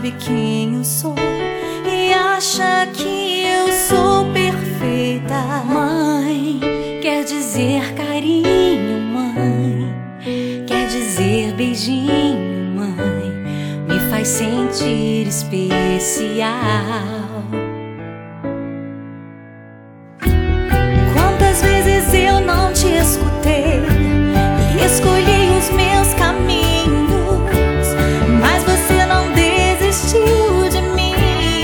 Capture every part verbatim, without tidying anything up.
sabe quem eu sou e acha que eu sou perfeita. Mãe quer dizer carinho, mãe quer dizer beijinho, mãe me faz sentir especial. Quantas vezes eu não te escutei e escolhi os meus caminhos, mas você não desistiu de mim.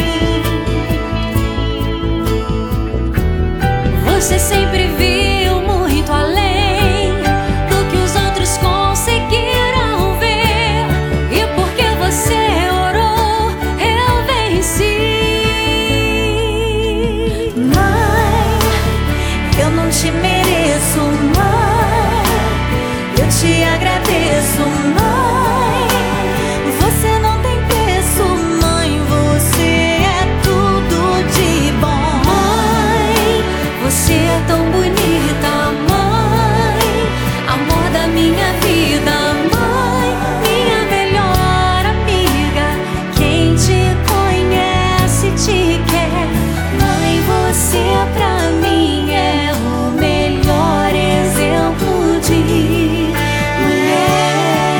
Você sempre viu muito além do que os outros conseguiram ver, e porque você orou, eu venci. Mãe, eu não te mereço, mãe, eu te agradeço, mãe. Você não tem preço, mãe, você é tudo de bom. Mãe, você é tão bonita, mãe, amor da minha vida, mãe, minha melhor amiga. Quem te conhece te quer, mãe, você pra mim é o melhor exemplo de mulher.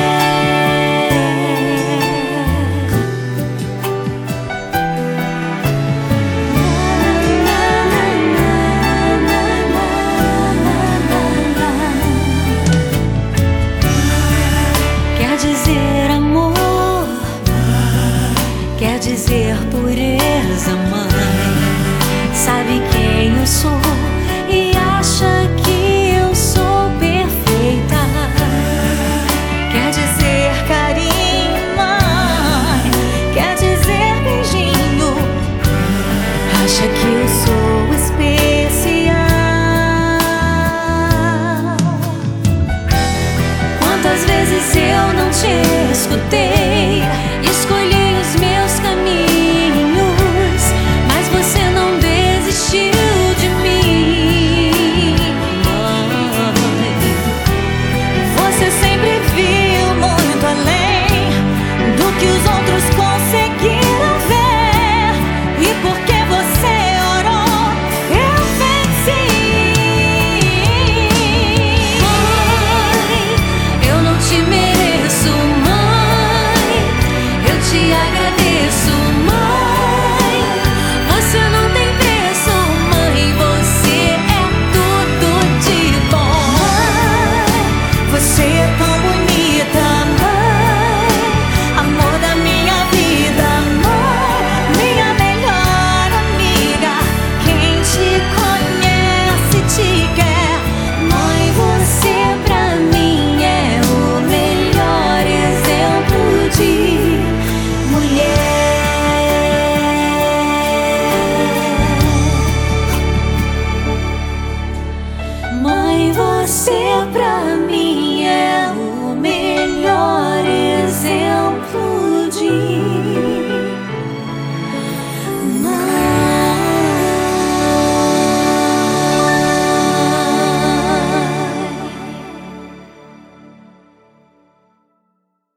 Quer dizer amor, quer dizer pureza, mãe, sabe quem eu sou